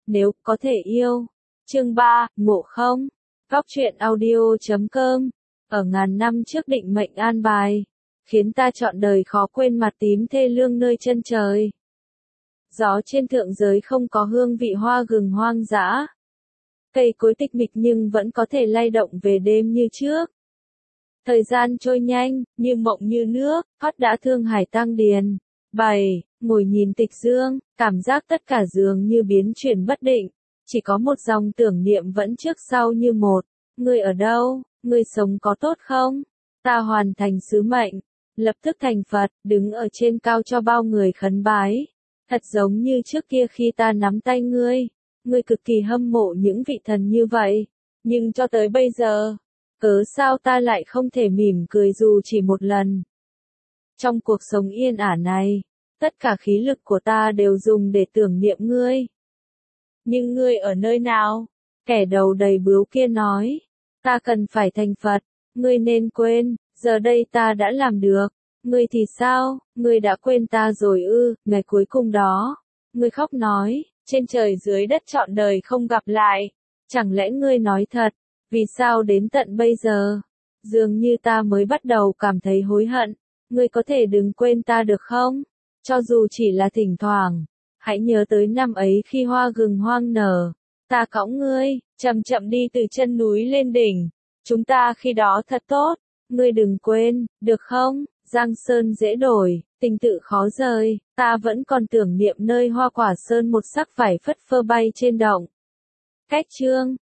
nếu có thể yêu. Chương 3, ngộ không? Góc truyện audio.com. Ở ngàn năm trước định mệnh an bài, khiến ta trọn đời khó quên mặt tím thê lương nơi chân trời. Gió trên thượng giới không có hương vị hoa gừng hoang dã. Cây cối tịch mịch nhưng vẫn có thể lay động về đêm như trước. Thời gian trôi nhanh, như mộng như nước, thoát đã thương hải tăng điền. 7. Ngồi nhìn tịch dương, cảm giác tất cả dường như biến chuyển bất định. Chỉ có một dòng tưởng niệm vẫn trước sau như một. Ngươi ở đâu? Ngươi sống có tốt không? Ta hoàn thành sứ mệnh. Lập tức thành Phật, đứng ở trên cao cho bao người khấn bái. Thật giống như trước kia khi ta nắm tay ngươi. Ngươi cực kỳ hâm mộ những vị thần như vậy. Nhưng cho tới bây giờ, cớ sao ta lại không thể mỉm cười dù chỉ một lần? Trong cuộc sống yên ả này, tất cả khí lực của ta đều dùng để tưởng niệm ngươi. Nhưng ngươi ở nơi nào? Kẻ đầu đầy bướu kia nói. Ta cần phải thành Phật, ngươi nên quên, giờ đây ta đã làm được. Ngươi thì sao, ngươi đã quên ta rồi ư? Ngày cuối cùng đó, ngươi khóc nói, trên trời dưới đất trọn đời không gặp lại. Chẳng lẽ ngươi nói thật? Vì sao đến tận bây giờ, dường như ta mới bắt đầu cảm thấy hối hận? Ngươi có thể đừng quên ta được không? Cho dù chỉ là thỉnh thoảng, hãy nhớ tới năm ấy khi hoa gừng hoang nở. Ta cõng ngươi, chậm chậm đi từ chân núi lên đỉnh. Chúng ta khi đó thật tốt. Ngươi đừng quên, được không? Giang sơn dễ đổi, tình tự khó rời. Ta vẫn còn tưởng niệm nơi hoa quả sơn một sắc vải phất phơ bay trên động. Cách chương